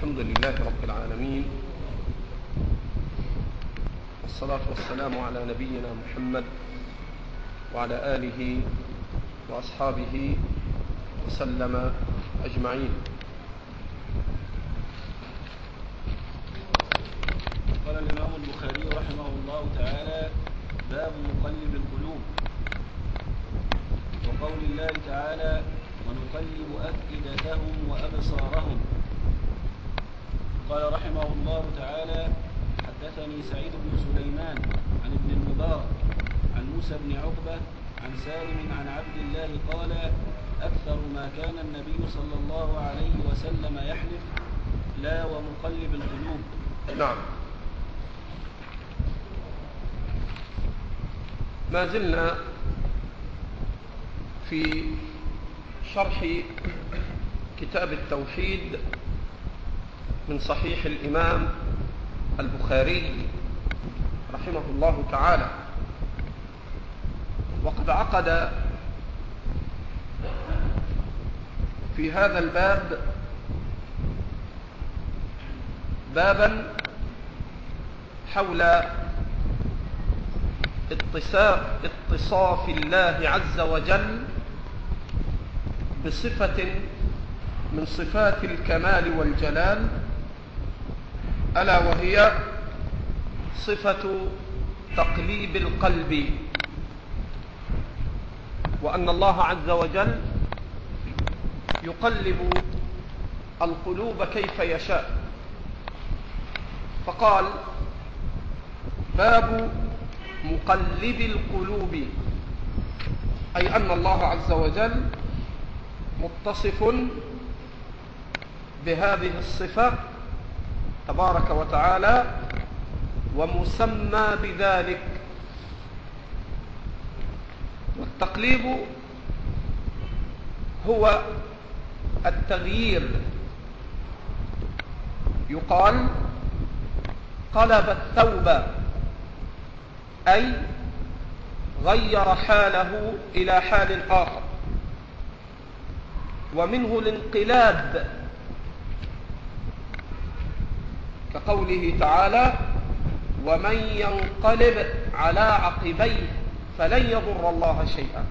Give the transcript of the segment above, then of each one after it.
الحمد لله رب العالمين، والصلاة والسلام على نبينا محمد وعلى آله وأصحابه وسلم أجمعين. قال الإمام البخاري رحمه الله تعالى: باب مقلب القلوب. وقول الله تعالى: ونقلب أفئدتهم وأبصارهم. قال رحمه الله تعالى: حدثني سعيد بن سليمان عن ابن المبارك عن موسى بن عقبة عن سالم عن عبد الله قال: أكثر ما كان النبي صلى الله عليه وسلم يحلف: لا ومقلب القلوب. نعم، ما زلنا في شرح كتاب التوحيد من صحيح الإمام البخاري رحمه الله تعالى، وقد عقد في هذا الباب بابا حول اتصاف الله عز وجل بصفة من صفات الكمال والجلال، ألا وهي صفة تقليب القلب، وأن الله عز وجل يقلب القلوب كيف يشاء. فقال: باب مقلب القلوب، أي أن الله عز وجل متصف بهذه الصفة تبارك وتعالى ومسمى بذلك. والتقليب هو التغيير، يقال قلب الثوب، أي غير حاله إلى حال آخر. ومنه الانقلاب، كقوله تعالى: ومن ينقلب على عقبيه فلن يضر الله شيئا.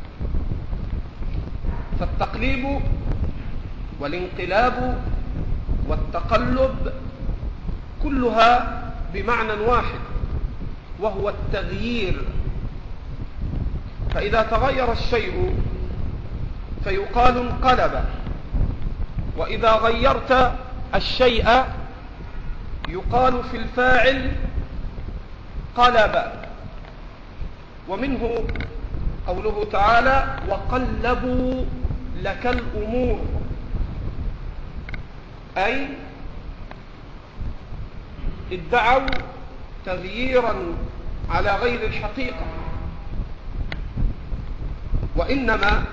فالتقليب والانقلاب والتقلب كلها بمعنى واحد، وهو التغيير. فإذا تغير الشيء فيقال انقلب، وإذا غيرت الشيء يقال في الفاعل قلب. ومنه قوله تعالى: وقلبوا لك الأمور، أي ادعوا تغييرا على غير الحقيقة. وإنما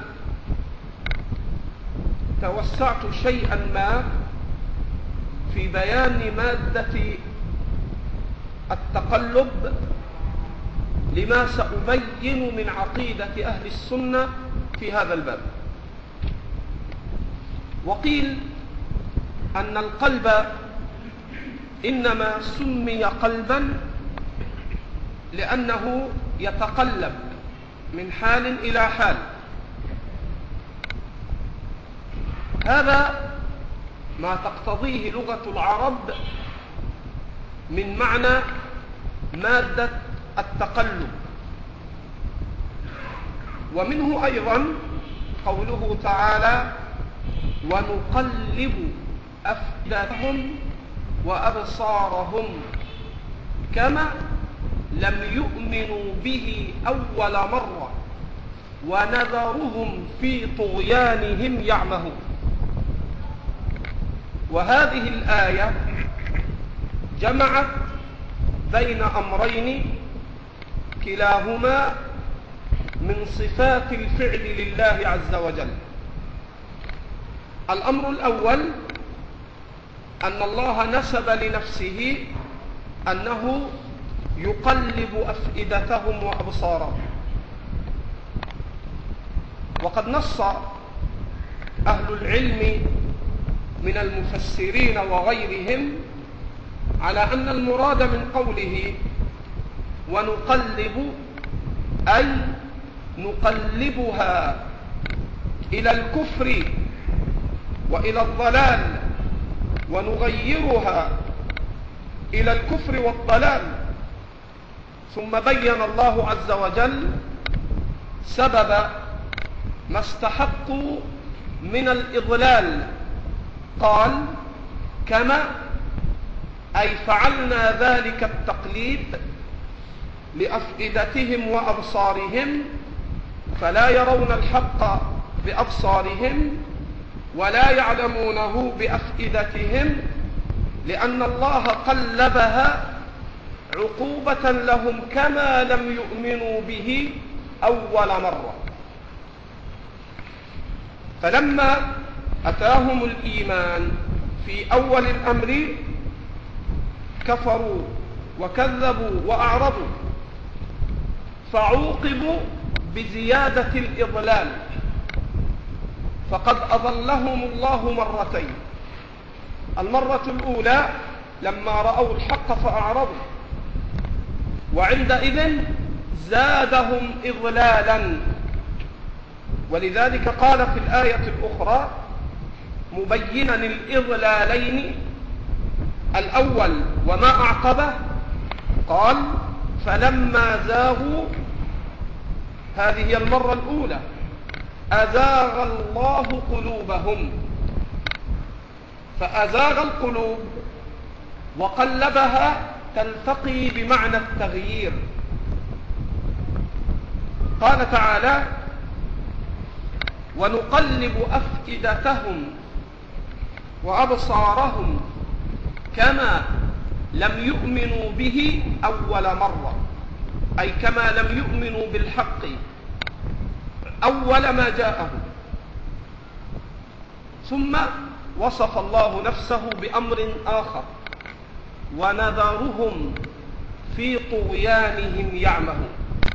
توسعت شيئا ما في بيان مادة التقلب لما سأبين من عقيدة أهل السنة في هذا الباب. وقيل أن القلب إنما سمي قلبا لأنه يتقلب من حال إلى حال. هذا ما تقتضيه لغة العرب من معنى مادة التقلب. ومنه أيضا قوله تعالى: ونقلب أفئدتهم وأبصارهم كما لم يؤمنوا به أول مرة ونذرهم في طغيانهم يعمهون. وهذه الآية جمعت بين أمرين كلاهما من صفات الفعل لله عز وجل. الأمر الأول أن الله نسب لنفسه أنه يقلب أفئدتهم وأبصارهم. وقد نص أهل العلم من المفسرين وغيرهم على أن المراد من قوله ونقلب أي نقلبها إلى الكفر وإلى الضلال، ونغيرها إلى الكفر والضلال. ثم بين الله عز وجل سبب ما استحقوا من الإضلال، قال كما أي فعلنا ذلك التقليد لأفئدتهم وأبصارهم فلا يرون الحق بأبصارهم ولا يعلمونه بأفئدتهم، لأن الله قلبها عقوبة لهم كما لم يؤمنوا به أول مرة. فلما أتاهم الإيمان في أول الأمر كفروا وكذبوا وأعرضوا، فعوقبوا بزيادة الإضلال، فقد أضلهم الله مرتين. المرة الأولى لما رأوا الحق فأعرضوا، وعندئذ زادهم إضلالا. ولذلك قال في الآية الأخرى مبينا الإضلالين، الأول وما أعقبه، قال فلما زاغوا، هذه هي المرة الأولى، أزاغ الله قلوبهم، فأزاغ القلوب وقلبها تلتقي بمعنى التغيير. قال تعالى ونقلب أفئدتهم وأبصارهم كما لم يؤمنوا به أول مرة، أي كما لم يؤمنوا بالحق أول ما جاءهم. ثم وصف الله نفسه بأمر آخر ونذرهم في طغيانهم يعمهون.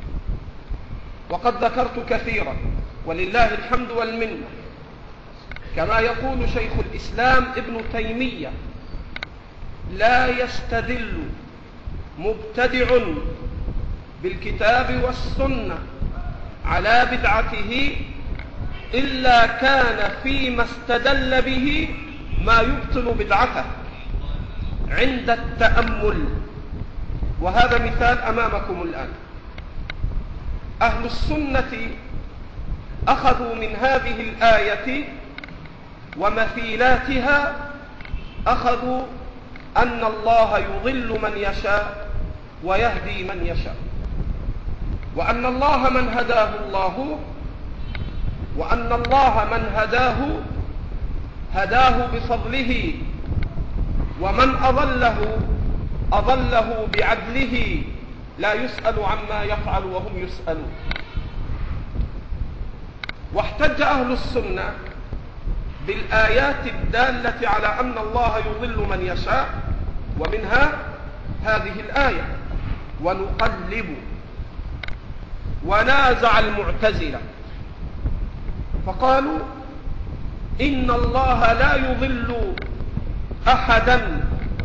وقد ذكرت كثيرا ولله الحمد والمنة، كما يقول شيخ الإسلام ابن تيمية لا يستدل مبتدع بالكتاب والسنة على بدعته إلا كان فيما استدل به ما يبطل بدعته عند التأمل. وهذا مثال أمامكم الآن. أهل السنة أخذوا من هذه الآية ومثيلاتها، أخذوا أن الله يضل من يشاء ويهدي من يشاء، وأن الله من هداه الله، وأن الله من هداه بفضله، ومن أضله بعدله، لا يسأل عما يفعل وهم يسألون. واحتج أهل السنة بالآيات الدالة على أن الله يضل من يشاء، ومنها هذه الآية ونقلب. ونازع المعتزلة فقالوا إن الله لا يضل أحدا،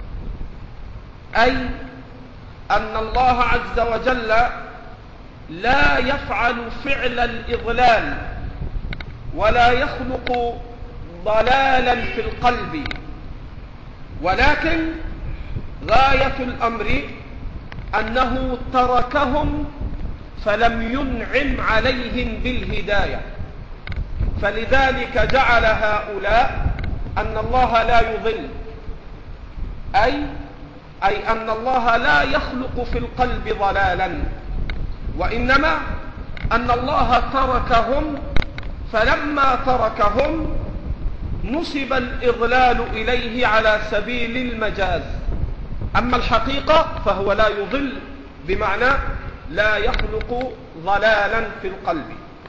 أي أن الله عز وجل لا يفعل فعل الإضلال ولا يخلق ضلالا في القلب، ولكن غاية الأمر أنه تركهم فلم ينعم عليهم بالهداية. فلذلك جعل هؤلاء أن الله لا يضل، أي أن الله لا يخلق في القلب ضلالا، وإنما أن الله تركهم، فلما تركهم نسب الإضلال إليه على سبيل المجاز. أما الحقيقة فهو لا يضل بمعنى لا يخلق ضلالا في القلب.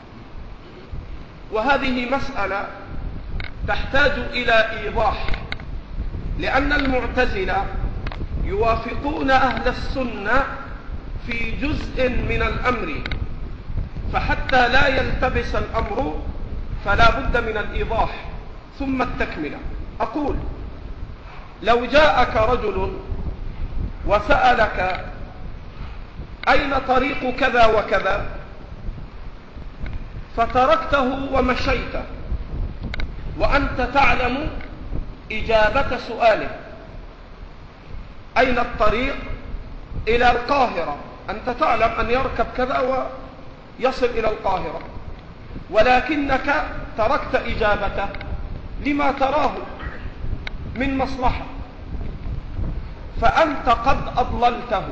وهذه مسألة تحتاج إلى إيضاح، لأن المعتزلة يوافقون أهل السنة في جزء من الأمر، فحتى لا يلتبس الأمر فلا بد من الإيضاح ثم التكملة. أقول لو جاءك رجل وسألك أين طريق كذا وكذا فتركته ومشيت وأنت تعلم إجابة سؤاله، أين الطريق إلى القاهرة، أنت تعلم أن يركب كذا ويصل إلى القاهرة، ولكنك تركت إجابته لما تراه من مصلحة، فأنت قد أضللته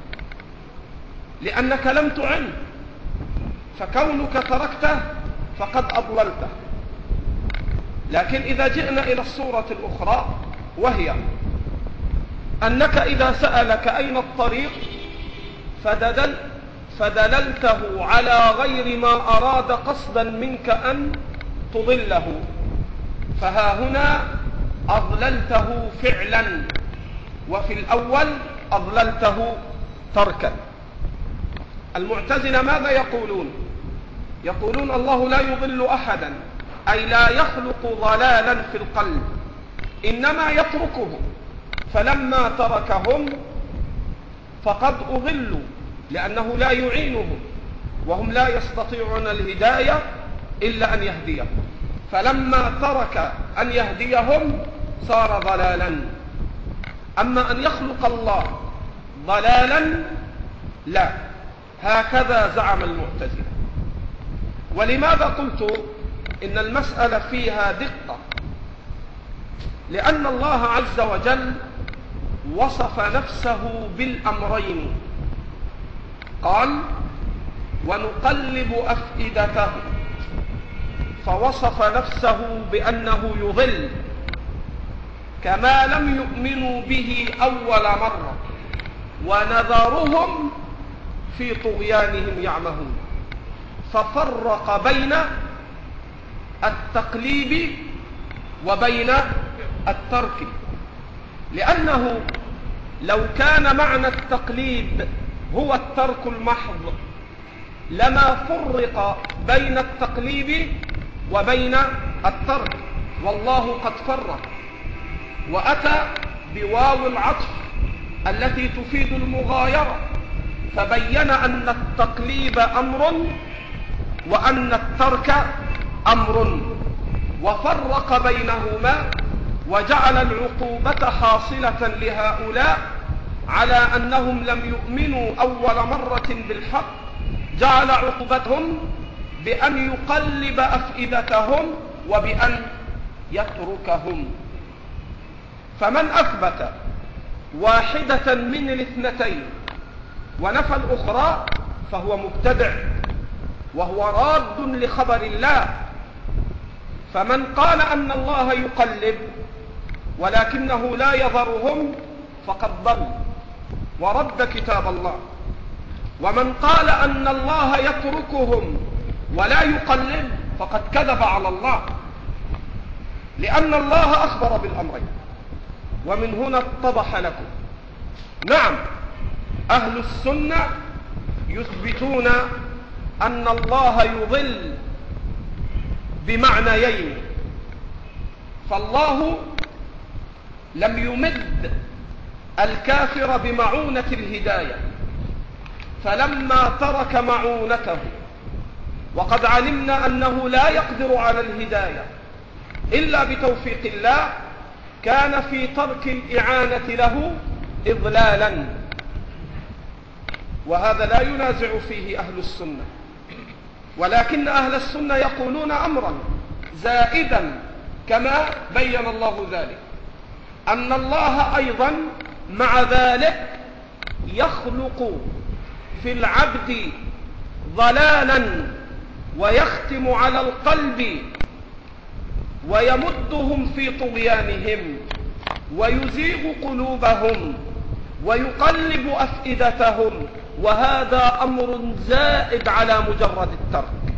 لأنك لم تعنه، فكونك تركته فقد أضللته. لكن إذا جئنا إلى الصورة الأخرى وهي أنك إذا سألك أين الطريق فدللته على غير ما أراد قصدا منك أن تضله، فها هنا أضللته فعلا، وفي الأول أضللته تركا. المعتزلة ماذا يقولون؟ يقولون الله لا يضل أحدا، أي لا يخلق ضلالا في القلب، إنما يتركهم، فلما تركهم فقد أضلوا لأنه لا يعينهم وهم لا يستطيعون الهداية إلا أن يهديهم، فلما ترك أن يهديهم صار ضلالا. أما أن يخلق الله ضلالا لا، هكذا زعم المعتزلة. ولماذا قلت إن المسألة فيها دقة؟ لأن الله عز وجل وصف نفسه بالأمرين، قال ونقلب أفئدتهم، فوصف نفسه بأنه يضل كما لم يؤمنوا به أول مرة، ونذرهم في طغيانهم يعمهون، ففرق بين التقليب وبين الترك، لأنه لو كان معنى التقليد هو الترك المحض لما فرق بين التقليب وبين الترك، والله قد فرق وأتى بواو العطف التي تفيد المغايرة، فبين أن التقليب أمر وأن الترك أمر، وفرق بينهما وجعل العقوبة حاصلة لهؤلاء على أنهم لم يؤمنوا أول مرة بالحق، جعل عقوبتهم بأن يقلب أفئدتهم وبأن يتركهم. فمن أثبت واحدة من الاثنتين ونفى الأخرى فهو مبتدع وهو راد لخبر الله. فمن قال أن الله يقلب ولكنه لا يذرهم فقد ضل ورد كتاب الله، ومن قال أن الله يتركهم ولا يقلب فقد كذب على الله، لأن الله أخبر بالأمرين. ومن هنا اتضح لكم، نعم أهل السنة يثبتون أن الله يضل بمعنيين، فالله لم يمد الكافر بمعونة الهداية، فلما ترك معونته وقد علمنا أنه لا يقدر على الهداية إلا بتوفيق الله، كان في ترك الإعانة له إضلالا، وهذا لا ينازع فيه أهل السنة. ولكن أهل السنة يقولون أمرا زائدا كما بين الله ذلك، أن الله أيضا مع ذلك يخلق في العبد ضلالا ويختم على القلب ويمدهم في طغيانهم ويزيغ قلوبهم ويقلب أفئدتهم، وهذا أمر زائد على مجرد الترك.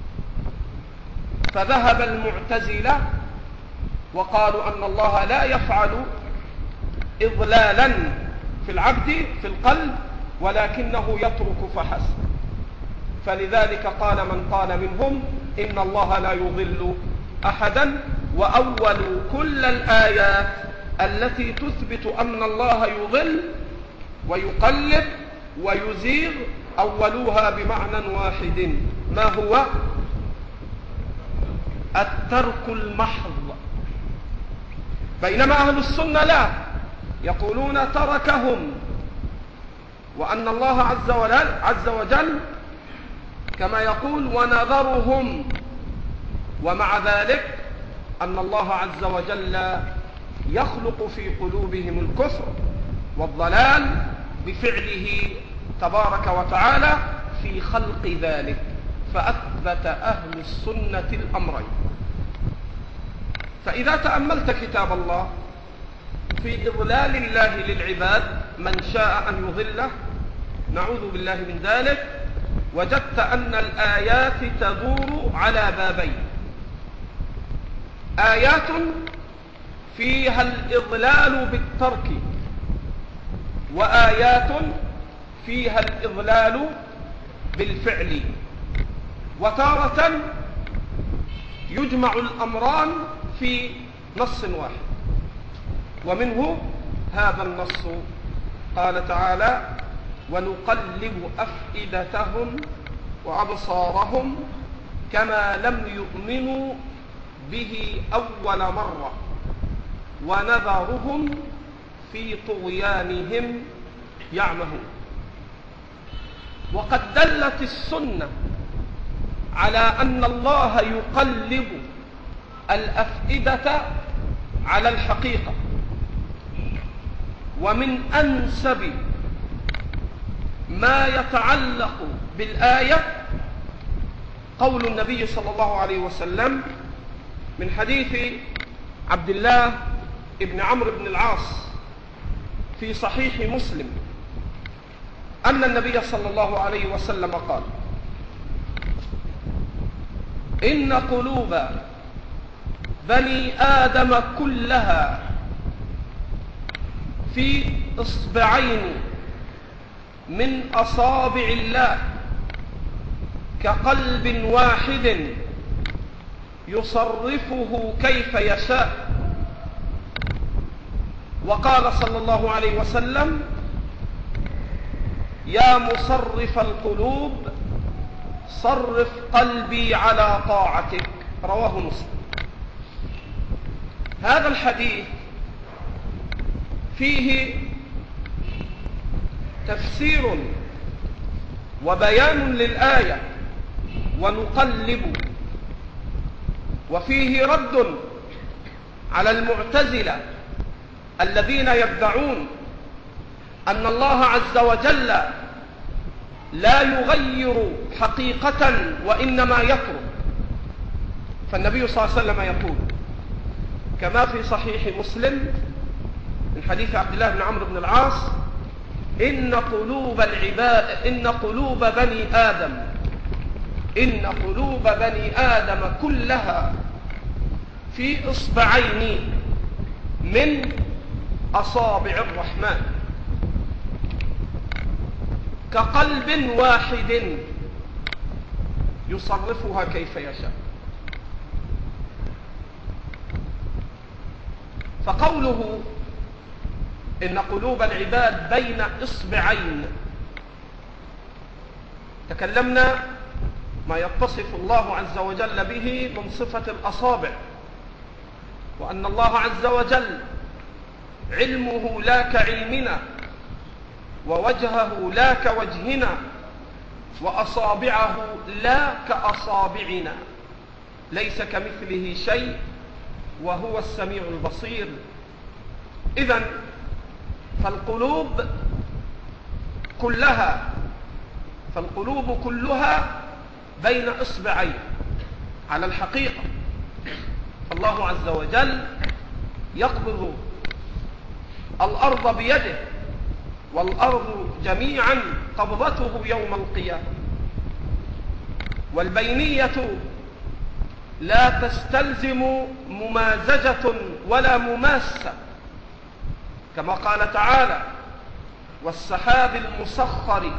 فذهب المعتزلة وقالوا أن الله لا يفعل إضلالا في العبد في القلب ولكنه يترك فحسب. فلذلك قال من قال منهم إن الله لا يضل أحدا وأولوا كل الآيات التي تثبت أن الله يضل ويقلب ويزيغ، أولوها بمعنى واحد، ما هو؟ الترك المحض. بينما أهل السنة لا، يقولون تركهم، وأن الله عز وجل كما يقول ونذرهم، ومع ذلك أن الله عز وجل يخلق في قلوبهم الكفر والضلال بفعله تبارك وتعالى في خلق ذلك، فأثبت أهل السنة الأمرين. فإذا تأملت كتاب الله في إضلال الله للعباد من شاء أن يضله، نعوذ بالله من ذلك، وجدت أن الآيات تدور على بابين: آيات فيها الإضلال بالترك، وآيات فيها الإضلال بالفعل. وتارة يجمع الأمران في نص واحد، ومنه هذا النص. قال تعالى: ونقلب أفئدتهم وأبصارهم كما لم يؤمنوا به أول مرة ونذرهم في طغيانهم يعمهون. وقد دلت السنة على أن الله يقلب الأفئدة على الحقيقة، ومن أنسب ما يتعلق بالآية قول النبي صلى الله عليه وسلم من حديث عبد الله ابن عمرو بن العاص في صحيح مسلم أن النبي صلى الله عليه وسلم قال: إن قلوب بني آدم كلها في إصبعين من أصابع الله كقلب واحد يصرفه كيف يشاء. وقال صلى الله عليه وسلم: يا مصرف القلوب صرف قلبي على طاعتك. رواه مسلم. هذا الحديث فيه تفسير وبيان للآية ونقلب، وفيه رد على المعتزلة الذين يدعون أن الله عز وجل لا يغير حقيقة وإنما يترك. فالنبي صلى الله عليه وسلم يقول كما في صحيح مسلم من حديث عبد الله بن عمرو بن العاص: إن قلوب بني آدم كلها في إصبعين من أصابع الرحمن كقلب واحد يصرفها كيف يشاء. فقوله إن قلوب العباد بين إصبعين، تكلمنا ما يتصف الله عز وجل به من صفة الأصابع، وأن الله عز وجل علمه لا كعلمنا، ووجهه لا كوجهنا، وأصابعه لا كأصابعنا، ليس كمثله شيء وهو السميع البصير. إذن فالقلوب كلها بين إصبعين على الحقيقة. الله عز وجل يقبض الأرض بيده، والأرض جميعا قبضته يوم القيامة. والبينية لا تستلزم ممازجة ولا مماسة، كما قال تعالى: والسحاب المسخر.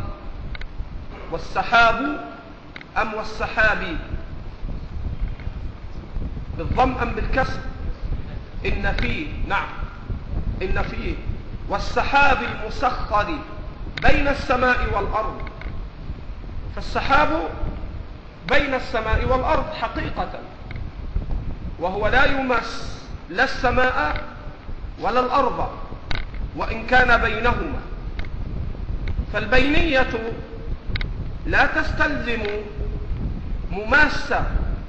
والسحاب والسحاب بالضم أم بالكسر؟ إن فيه، نعم إن فيه، والسحاب المسخر بين السماء والأرض. فالسحاب بين السماء والأرض حقيقة، وهو لا يمس لا السماء ولا الأرض وإن كان بينهما. فالبينية لا تستلزم مماسة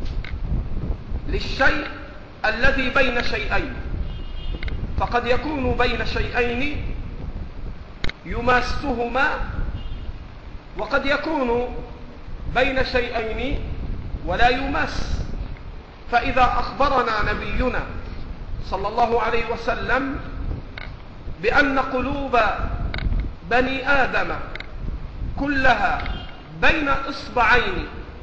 للشيء الذي بين شيئين، فقد يكون بين شيئين يماسهما، وقد يكون بين شيئين ولا يماس. فإذا أخبرنا نبينا صلى الله عليه وسلم بأن قلوب بني آدم كلها بين إصبعين،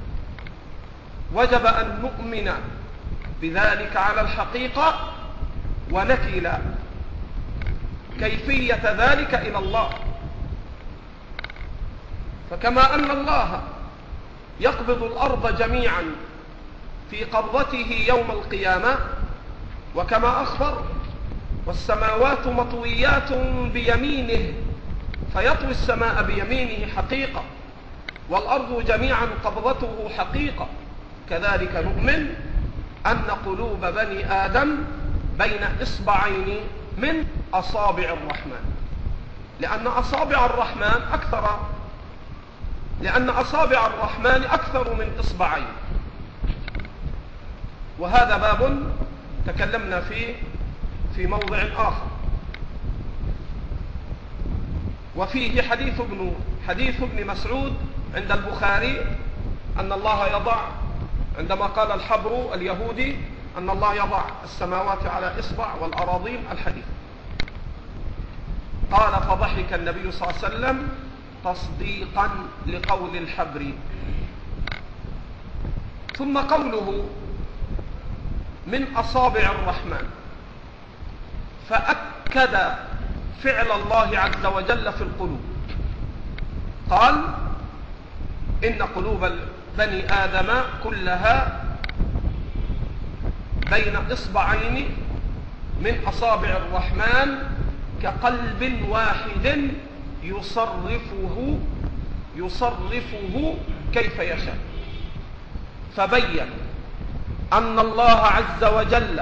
وجب أن نؤمن بذلك على الحقيقة ونكل كيفية ذلك إلى الله. فكما أن الله يقبض الأرض جميعا في قبضته يوم القيامة، وكما أخبر والسماوات مطويات بيمينه فيطوي السماء بيمينه حقيقة، والأرض جميعا قبضته حقيقة، كذلك نؤمن أن قلوب بني آدم بين إصبعين من أصابع الرحمن، لأن أصابع الرحمن أكثر من إصبعين. وهذا باب تكلمنا فيه في موضع آخر. وفيه حديث ابن مسعود عند البخاري أن الله يضع، عندما قال الحبر اليهودي أن الله يضع السماوات على إصبع والأراضين، الحديث قال فضحك النبي صلى الله عليه وسلم تصديقا لقول الحبر. ثم قوله من أصابع الرحمن، فأكد فعل الله عز وجل في القلوب، قال إن قلوب بني آدم كلها بين إصبعين من أصابع الرحمن كقلب واحد يصرفه كيف يشاء. فبين أن الله عز وجل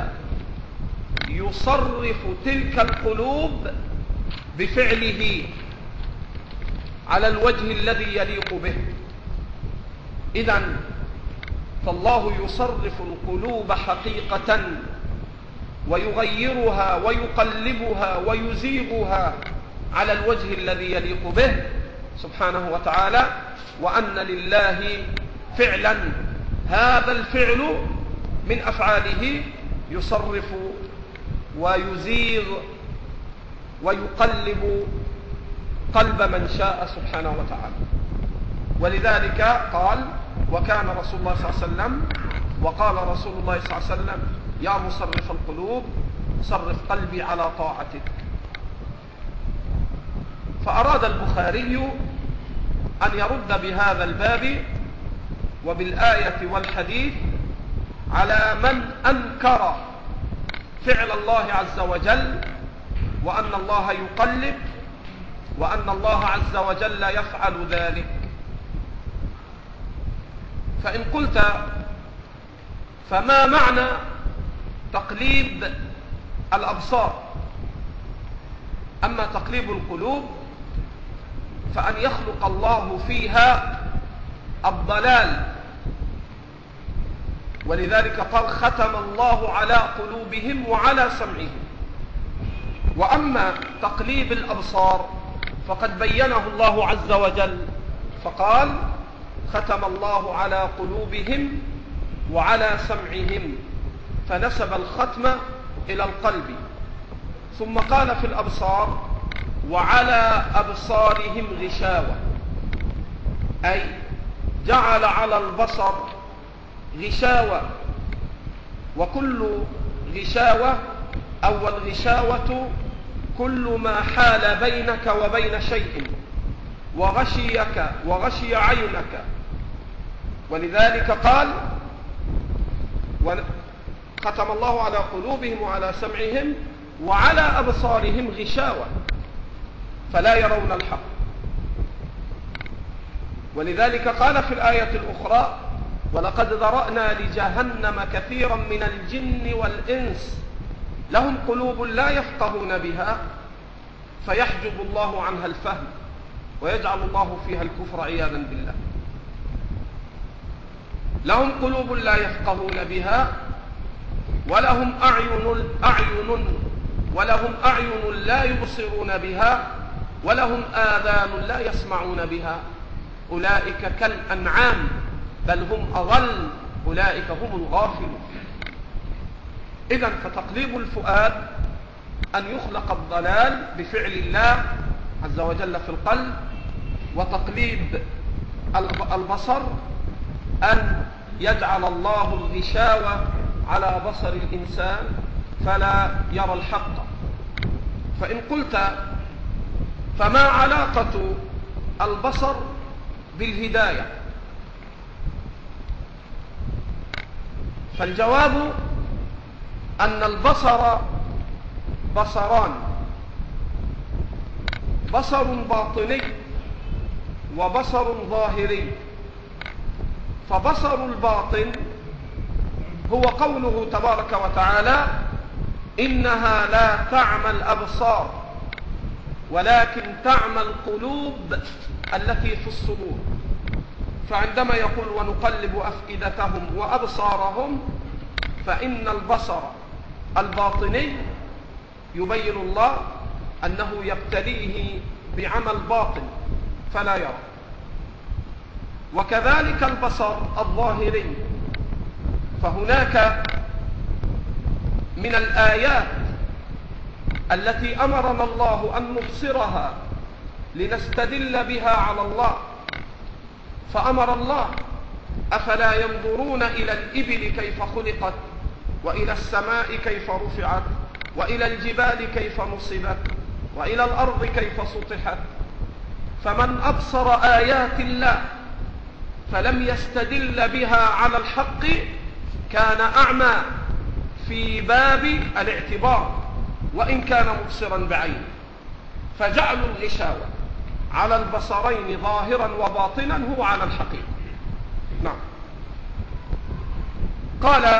يصرف تلك القلوب بفعله على الوجه الذي يليق به. إذن فالله يصرف القلوب حقيقة ويغيرها ويقلبها ويزيغها على الوجه الذي يليق به سبحانه وتعالى، وأن لله فعلا، هذا الفعل من أفعاله يصرف ويزيغ ويقلب قلب من شاء سبحانه وتعالى. ولذلك قال وكان رسول الله صلى الله عليه وسلم، وقال رسول الله صلى الله عليه وسلم يا مصرف القلوب صرف قلبي على طاعتك. فأراد البخاري أن يرد بهذا الباب وبالآية والحديث على من أنكر فعل الله عز وجل، وأن الله يقلب، وأن الله عز وجل يفعل ذلك. فإن قلت فما معنى تقليب الأبصار؟ أما تقليب القلوب فأن يخلق الله فيها الضلال، ولذلك قال ختم الله على قلوبهم وعلى سمعهم. وأما تقليب الأبصار فقد بينه الله عز وجل فقال ختم الله على قلوبهم وعلى سمعهم، فنسب الختم إلى القلب. ثم قال في الأبصار وعلى أبصارهم غشاوة، أي جعل على البصر غشاوة. وكل غشاوة أو الغشاوة كل ما حال بينك وبين شيء وغشيك وغشي عينك. ولذلك قال ختم الله على قلوبهم وعلى سمعهم وعلى أبصارهم غشاوة فلا يرون الحق. ولذلك قال في الآية الأخرى: ولقد ذرأنا لجهنم كثيرا من الجن والإنس لهم قلوب لا يفقهون بها فيحجب الله عنها الفهم ويجعل الله فيها الكفر عياذا بالله. لهم قلوب لا يفقهون بها ولهم أعين لا يبصرون بها ولهم آذان لا يسمعون بها أولئك كالأنعام بل هم أضل أولئك هم الغافلون. إذن فتقليب الفؤاد أن يخلق الضلال بفعل الله عز وجل في القلب، وتقليب البصر أن يجعل الله الغشاوة على بصر الإنسان فلا يرى الحق. فإن قلت فما علاقة البصر بالهداية؟ فالجواب أن البصر بصران: بصر باطني وبصر ظاهري. فبصر الباطن هو قوله تبارك وتعالى: إنها لا تعمى الأبصار ولكن تعمى القلوب التي في الصدور. فعندما يقول ونقلب أفئدتهم وأبصارهم، فإن البصر الباطني يبين الله أنه يبتليه بعمى الباطن فلا يرى. وكذلك البصر الظاهري، فهناك من الآيات التي أمرنا الله أن نبصرها لنستدل بها على الله. فأمر الله: أفلا ينظرون إلى الإبل كيف خلقت وإلى السماء كيف رفعت وإلى الجبال كيف نصبت وإلى الأرض كيف سطحت. فمن أبصر آيات الله فلم يستدل بها على الحق كان أعمى في باب الاعتبار وإن كان مبصرا بعينه. فجعل الغشاوة على البصرين ظاهرا وباطنا هو على الحقيقة. نعم. قال: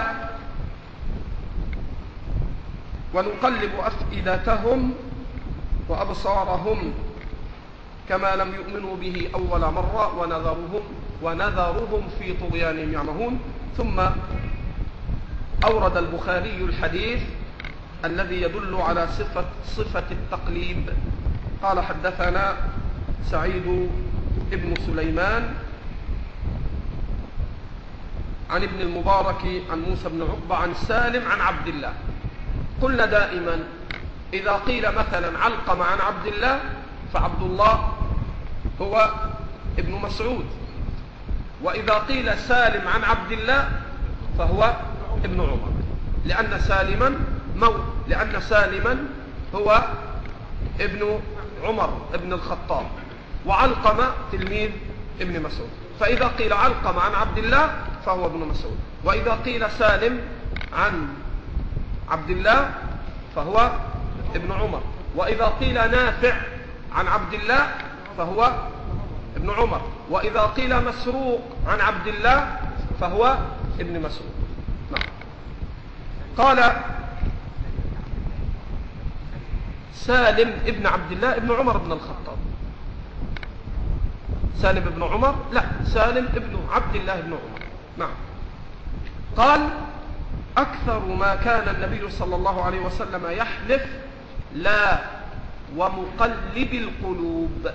ونقلب أفئدتهم وأبصارهم كما لم يؤمنوا به أول مرة ونذرهم في طغيانهم يعمهون. ثم أورد البخاري الحديث الذي يدل على صفة التقليب. قال: حدثنا سعيد بن سليمان عن ابن المبارك عن موسى بن عقبة عن سالم عن عبد الله. قلنا دائما إذا قيل مثلا علقم عن عبد الله فعبد الله هو ابن مسعود، وإذا قيل سالم عن عبد الله فهو ابن عمر، لأن سالما هو ابن عمر ابن الخطاب، وعلقم تلميذ ابن مسعود. فإذا قيل علقم عن عبد الله فهو ابن مسعود، وإذا قيل سالم عن عبد الله فهو ابن عمر، وإذا قيل نافع عن عبد الله فهو ابن عمر، وإذا قيل مسروق عن عبد الله فهو ابن مسعود. نعم. قال: سالم ابن عبد الله ابن عمر بن الخطاب. سالم ابن عمر؟ لا، سالم ابن عبد الله بن عمر. نعم. قال: أكثر ما كان النبي صلى الله عليه وسلم يحلف لا ومقلب القلوب.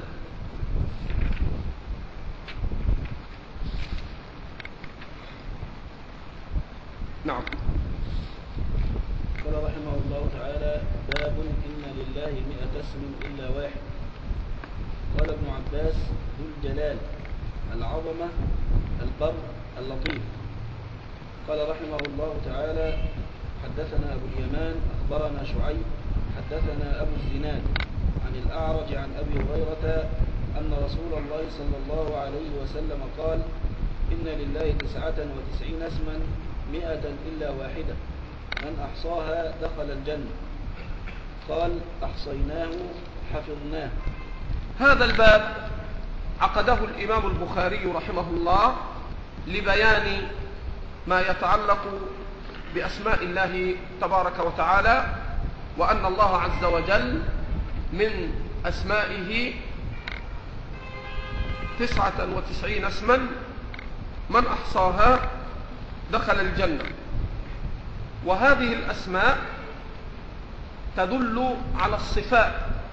نعم. قال رحمه الله تعالى: باب إن لله 100 اسم إلا واحد. قال ابن عباس: ذو الجلال، العظمة، البر، اللطيف. قال رحمه الله تعالى: حدثنا أبو اليمان أخبرنا شعيب حدثنا أبو الزناد عن الأعرج عن أبي هريرة أن رسول الله صلى الله عليه وسلم قال: إن لله 99 اسما 100 إلا واحدة. من أحصاها دخل الجنة. قال أحصيناه حفظناه. هذا الباب عقده الإمام البخاري رحمه الله لبيان ما يتعلق بأسماء الله تبارك وتعالى، وأن الله عز وجل من أسمائه 99 اسما من أحصاها دخل الجنة. وهذه الأسماء تدل على الصفات.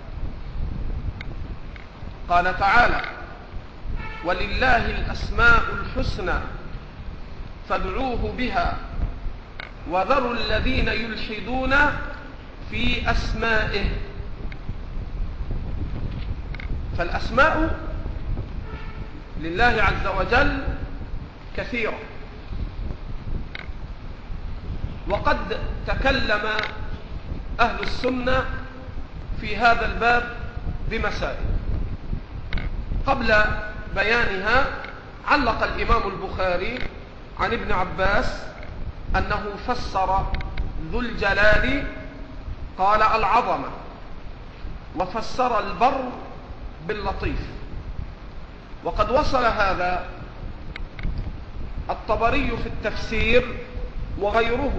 قال تعالى: ولله الأسماء الحسنى فادعوه بها وذروا الذين يلحدون في أسمائه. فالأسماء لله عز وجل كثيرة، وقد تكلم أهل السنة في هذا الباب بمسائل. قبل بيانها علق الإمام البخاري عن ابن عباس أنه فسر ذو الجلال قال العظمة، وفسر البر باللطيف. وقد وصل هذا الطبري في التفسير وغيره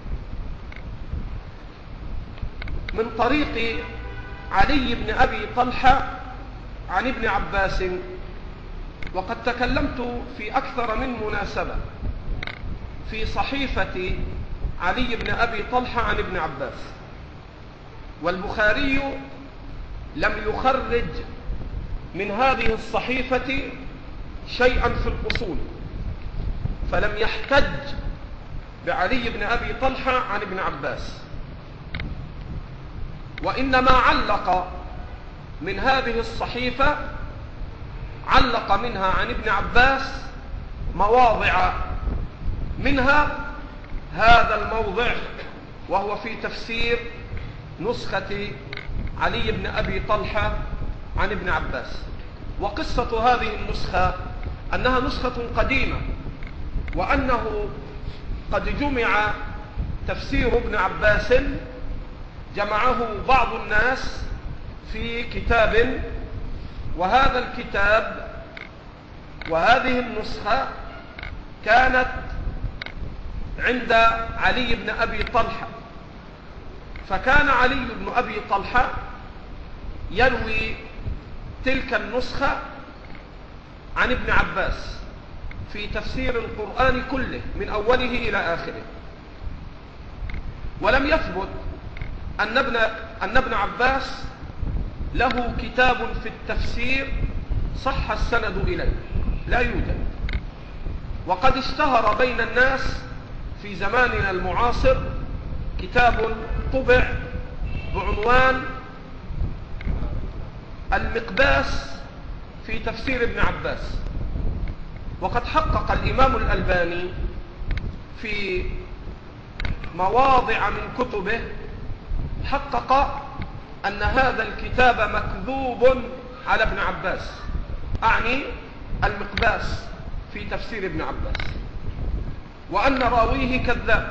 من طريق علي بن أبي طلحة عن ابن عباس. وقد تكلمت في أكثر من مناسبة في صحيفة علي بن أبي طلحة عن ابن عباس، والبخاري لم يخرج من هذه الصحيفة شيئا في الأصول، فلم يحتج بعلي بن أبي طلحة عن ابن عباس، وإنما علق من هذه الصحيفة، علق منها عن ابن عباس مواضع، منها هذا الموضع وهو في تفسير نسخة علي بن أبي طلحة عن ابن عباس. وقصة هذه النسخة أنها نسخة قديمة، وأنه قد جمع تفسير ابن عباس، جمعه بعض الناس في كتاب، وهذا الكتاب وهذه النسخة كانت عند علي بن أبي طلحة. فكان علي بن أبي طلحة يروي تلك النسخة عن ابن عباس في تفسير القرآن كله من أوله إلى آخره. ولم يثبت أن ابن عباس له كتاب في التفسير صح السند إليه، لا يوجد. وقد اشتهر بين الناس في زماننا المعاصر كتاب طبع بعنوان المقباس في تفسير ابن عباس. وقد حقق الإمام الألباني في مواضع من كتبه، حقق أن هذا الكتاب مكذوب على ابن عباس، أعني المقباس في تفسير ابن عباس، وأن راويه كذاب.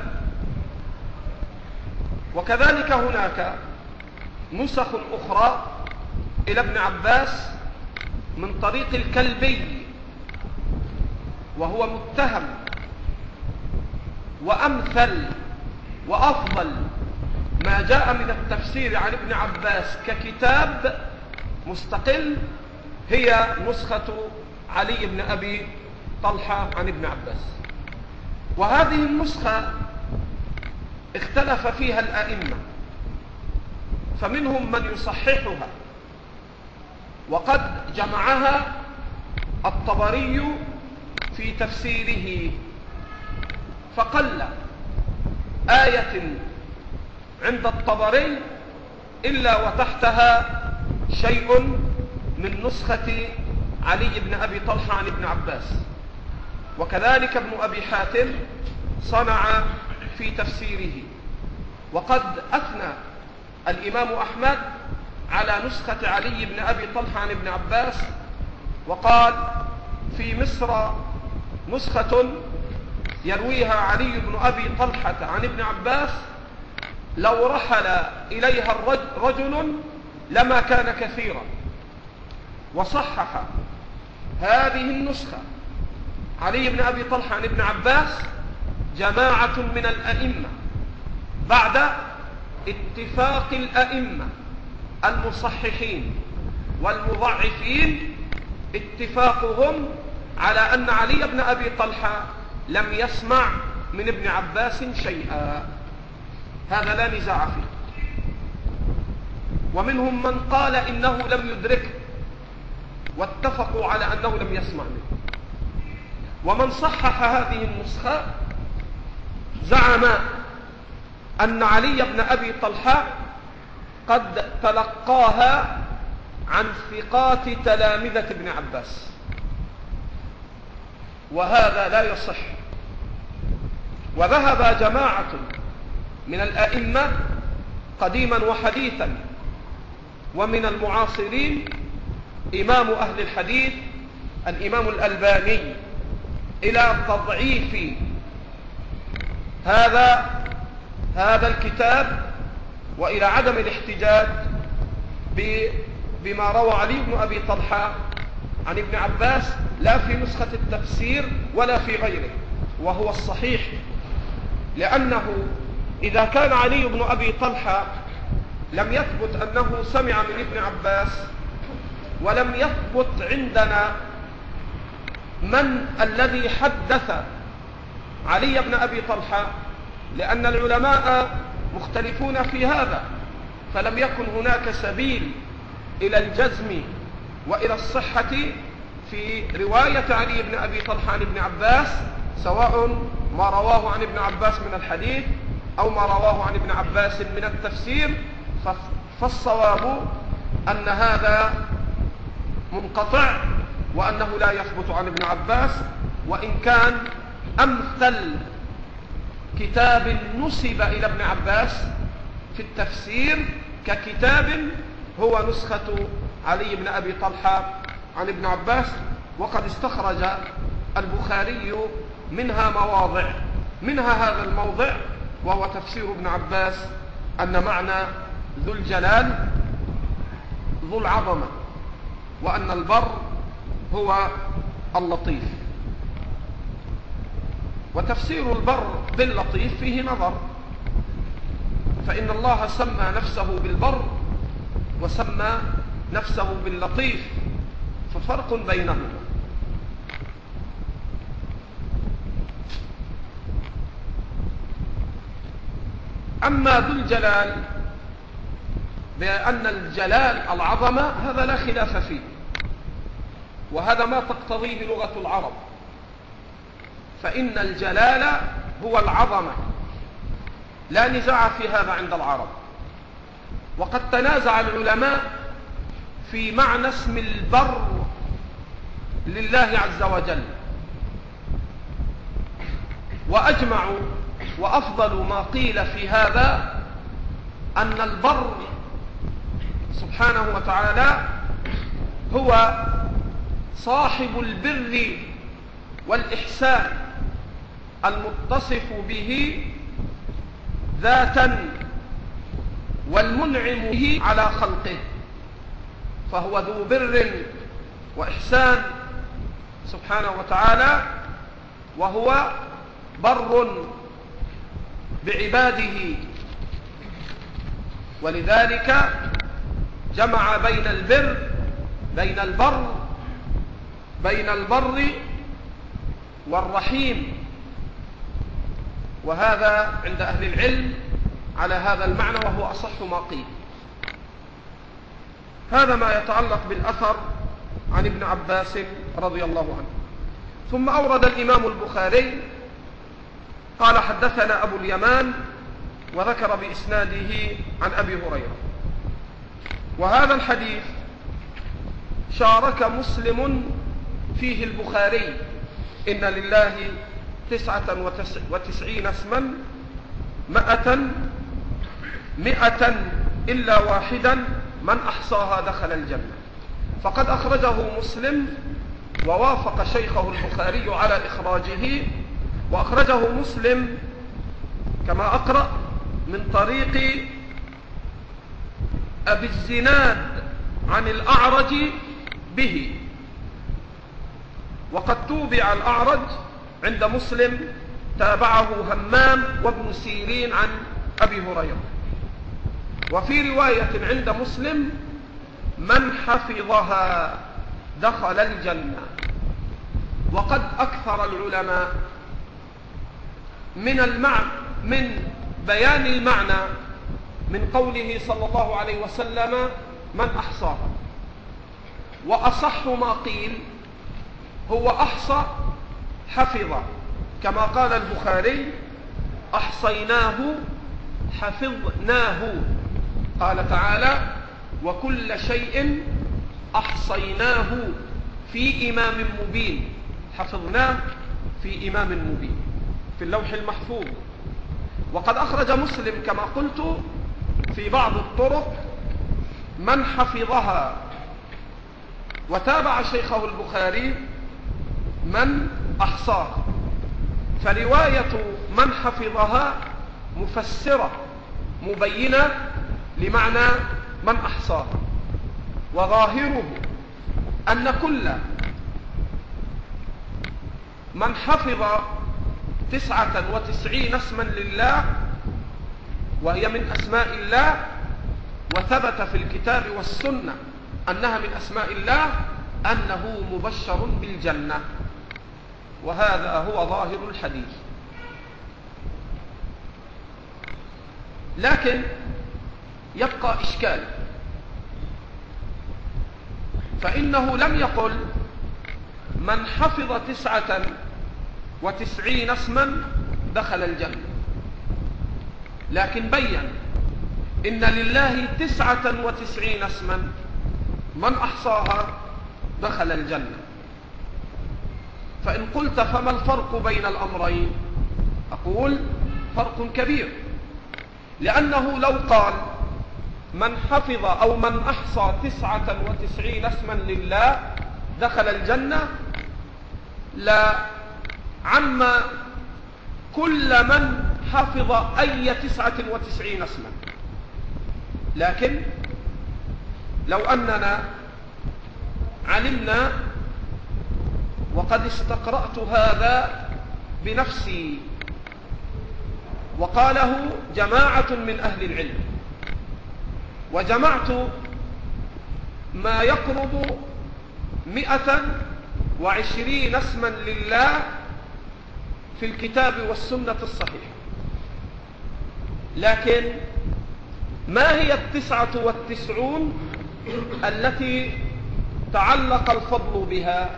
وكذلك هناك نسخ أخرى إلى ابن عباس من طريق الكلبي، وهو متهم، وأمثل وأفضل ما جاء من التفسير عن ابن عباس ككتاب مستقل هي نسخة علي بن أبي طلحة عن ابن عباس. وهذه النسخة اختلف فيها الأئمة، فمنهم من يصححها، وقد جمعها الطبري في تفسيره، فقل آية عند الطبري إلا وتحتها شيء من نسخة علي بن أبي طلحة عن ابن عباس. وكذلك ابن أبي حاتم صنع في تفسيره. وقد أثنى الإمام أحمد على نسخة علي بن أبي طلحة عن ابن عباس، وقال: في مصر نسخة يرويها علي بن أبي طلحة عن ابن عباس لو رحل إليها رجل لما كان كثيرا. وصحح هذه النسخة علي بن أبي طلحة عن ابن عباس جماعة من الأئمة بعد اتفاق الأئمة المصححين والمضعفين، اتفاقهم على أن علي بن أبي طلحة لم يسمع من ابن عباس شيئا، هذا لا نزاع فيه. ومنهم من قال إنه لم يدركه واتفقوا على أنه لم يسمع منه. ومن صحح هذه النسخة زعم أن علي بن أبي طلحة قد تلقاها عن ثقات تلامذة ابن عباس، وهذا لا يصح. وذهب جماعة من الأئمة قديما وحديثا ومن المعاصرين، إمام أهل الحديث الإمام الألباني، إلى تضعيف هذا الكتاب وإلى عدم الاحتجاج بما روى علي بن أبي طلحة عن ابن عباس، لا في نسخة التفسير ولا في غيره، وهو الصحيح. لأنه إذا كان علي بن أبي طلحة لم يثبت أنه سمع من ابن عباس، ولم يثبت عندنا من الذي حدث علي بن أبي طلحة، لأن العلماء مختلفون في هذا، فلم يكن هناك سبيل إلى الجزم وإلى الصحة في رواية علي بن أبي طلحة عن ابن عباس، سواء ما رواه عن ابن عباس من الحديث أو ما رواه عن ابن عباس من التفسير. فالصواب أن هذا منقطع وأنه لا يثبت عن ابن عباس، وإن كان أمثل كتاب نسب إلى ابن عباس في التفسير ككتاب هو نسخة علي بن أبي طلحة عن ابن عباس. وقد استخرج البخاري منها مواضع، منها هذا الموضع وهو تفسير ابن عباس أن معنى ذو الجلال ذو العظمة، وأن البر هو اللطيف. وتفسير البر باللطيف فيه نظر، فإن الله سمى نفسه بالبر وسمى نفسه باللطيف، ففرق بينهما. أما ذو الجلال بأن الجلال العظمة، هذا لا خلاف فيه، وهذا ما تقتضيه لغة العرب، فإن الجلال هو العظمة، لا نزاع في هذا عند العرب. وقد تنازع العلماء في معنى اسم البر لله عز وجل، وأجمعوا وأفضل ما قيل في هذا أن البر سبحانه وتعالى هو صاحب البر والإحسان المتصف به ذاتا والمنعم به على خلقه، فهو ذو بر وإحسان سبحانه وتعالى، وهو بر بعباده. ولذلك جمع بين البر والرحيم، وهذا عند أهل العلم على هذا المعنى، وهو أصح ما قيل. هذا ما يتعلق بالأثر عن ابن عباس رضي الله عنه. ثم أورد الإمام البخاري قال حدثنا أبو اليمان، وذكر بإسناده عن أبي هريرة. وهذا الحديث شارك مسلم فيه البخاري، إن لله 99 اسما 100 إلا واحدا من أحصاها دخل الجنة. فقد أخرجه مسلم ووافق شيخه البخاري على إخراجه وأخرجه مسلم كما أقرأ من طريق أبي الزناد عن الأعرج به، وقد توبع الأعرج عند مسلم، تابعه همام وابن سيرين عن أبي هريرة. وفي رواية عند مسلم: من حفظها دخل الجنة. وقد أكثر العلماء من بيان المعنى من قوله صلى الله عليه وسلم: من أحصاها. وأصح ما قيل هو أحصى حفظ، كما قال البخاري: أحصيناه حفظناه. قال تعالى: وكل شيء أحصيناه في إمام مبين. حفظناه في إمام مبين في اللوح المحفوظ. وقد أخرج مسلم كما قلت في بعض الطرق: من حفظها، وتابع شيخه البخاري: من أحصاها. فرواية من حفظها مفسرة مبينة لمعنى من أحصاها، وظاهره أن كل من حفظ 99 اسما لله وهي من أسماء الله، وثبت في الكتاب والسنة أنها من أسماء الله، أنه مبشر بالجنة. وهذا هو ظاهر الحديث. لكن يبقى إشكال، فإنه لم يقل من حفظ 99 اسما دخل الجنة، لكن بين إن لله 99 اسما من أحصاها دخل الجنة. فإن قلت فما الفرق بين الأمرين؟ أقول: فرق كبير، لأنه لو قال من حفظ أو من أحصى 99 اسما لله دخل الجنة لعم كل من حفظ أي 99 اسما. لكن لو أننا علمنا، وقد استقرأت هذا بنفسي وقاله جماعة من أهل العلم، وجمعت ما يقرب 120 اسما لله في الكتاب والسنة الصحيحة. لكن ما هي 99 التي تعلق الفضل بها؟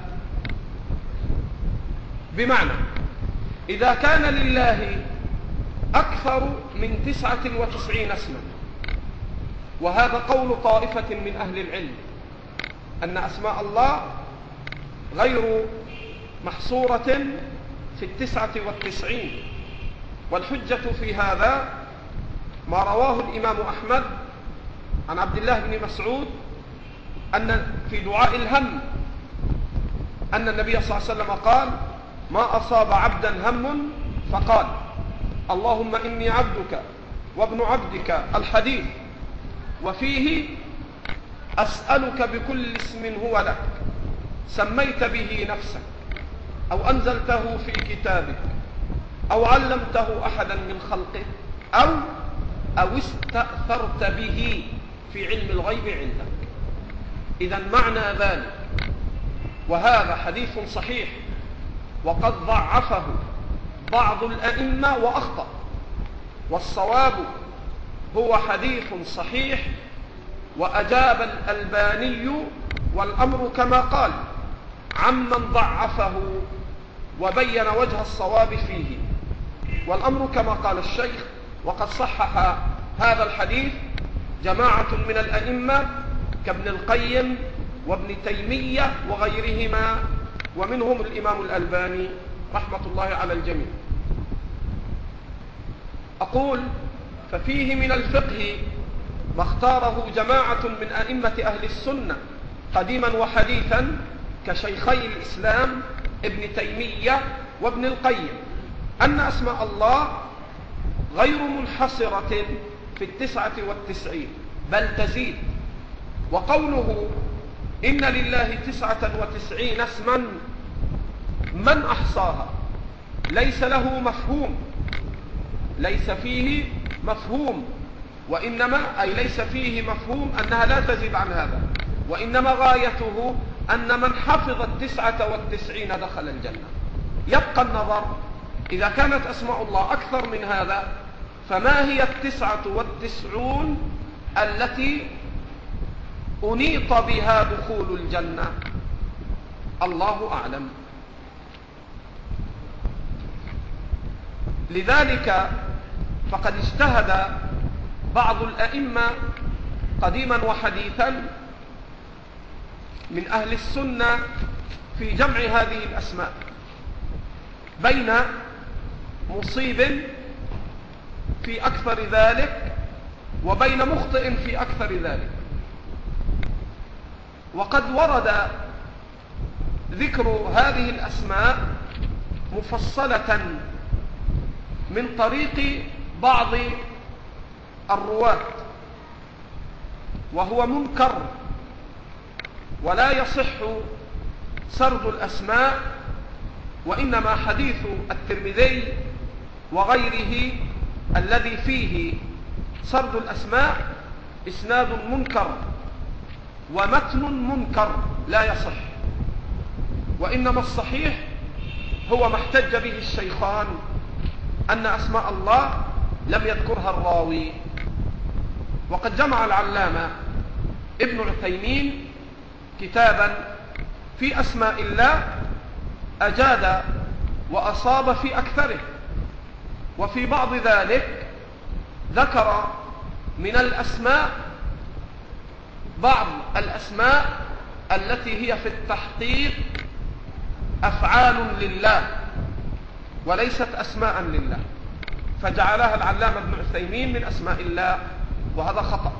بمعنى إذا كان لله أكثر من 99 اسما، وهذا قول طائفة من أهل العلم أن أسماء الله غير محصورة في 99، والحجة في هذا ما رواه الإمام أحمد عن عبد الله بن مسعود أن في دعاء الهم أن النبي صلى الله عليه وسلم قال: ما أصاب عبدا هم فقال اللهم إني عبدك وابن عبدك الحديث، وفيه أسألك بكل اسم هو لك سميت به نفسك أو أنزلته في كتابك أو علمته أحدا من خلقك أو استأثرت به في علم الغيب عندك. إذن معنى ذلك، وهذا حديث صحيح وقد ضعفه بعض الأئمة وأخطأ، والصواب هو حديث صحيح، وأجاب الألباني والأمر كما قال عمن ضعفه وبين وجه الصواب فيه، والأمر كما قال الشيخ. وقد صحح هذا الحديث جماعة من الأئمة كابن القيم وابن تيمية وغيرهما، ومنهم الإمام الألباني رحمة الله على الجميع. أقول: ففيه من الفقه ما اختاره جماعة من أئمة أهل السنة قديما وحديثا كشيخي الإسلام ابن تيمية وابن القيم، أن أسماء الله غير منحصرة في 99 بل تزيد. وقوله إن لله 99 اسما من أحصاها ليس له مفهوم، ليس فيه مفهوم، وإنما أي ليس فيه مفهوم أنها لا تزيد عن هذا، وإنما غايته أن من حفظ 99 دخل الجنة. يبقى النظر إذا كانت أسماء الله أكثر من هذا فما هي 99 التي أنيط بها دخول الجنة؟ الله أعلم. لذلك فقد اجتهد بعض الأئمة قديما وحديثا من أهل السنة في جمع هذه الأسماء بين مصيب في أكثر ذلك وبين مخطئ في أكثر ذلك. وقد ورد ذكر هذه الأسماء مفصلة من طريق بعض الرواة، وهو منكر ولا يصح سرد الأسماء، وإنما حديث الترمذي وغيره الذي فيه سرد الأسماء إسناد منكر ومتن منكر لا يصح، وإنما الصحيح هو ما احتج به الشيخان أن أسماء الله لم يذكرها الراوي. وقد جمع العلامة ابن عثيمين كتابا في أسماء الله أجاد وأصاب في أكثره، وفي بعض ذلك ذكر من الأسماء بعض الأسماء التي هي في التحقيق أفعال لله وليست أسماء لله، فجعلها العلامة ابن عثيمين من أسماء الله، وهذا خطأ.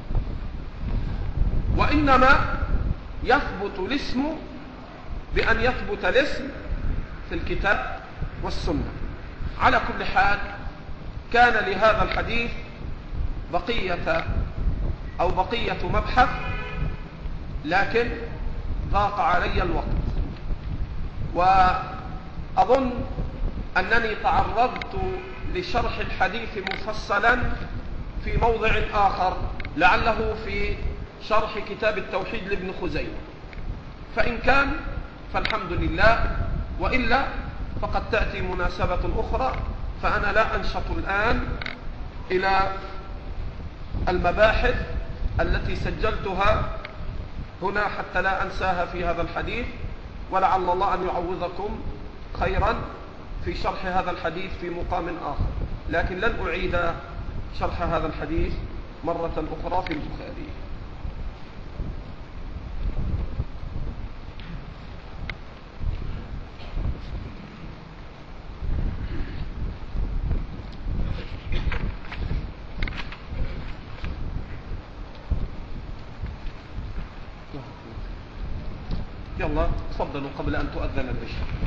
وإنما يثبت الاسم بأن يثبت الاسم في الكتاب والسنة. على كل حال كان لهذا الحديث بقية مبحث، لكن ضاق علي الوقت، وأظن أنني تعرضت لشرح الحديث مفصلا في موضع آخر لعله في شرح كتاب التوحيد لابن خزيمة، فإن كان فالحمد لله، وإلا فقد تأتي مناسبة أخرى. فأنا لا أنشط الآن إلى المباحث التي سجلتها هنا حتى لا أنساها في هذا الحديث، ولعل الله أن يعوضكم خيرا في شرح هذا الحديث في مقام آخر، لكن لن أعيد شرح هذا الحديث مرة أخرى في البخاري. يلا تفضلوا قبل أن تؤذن العشاء.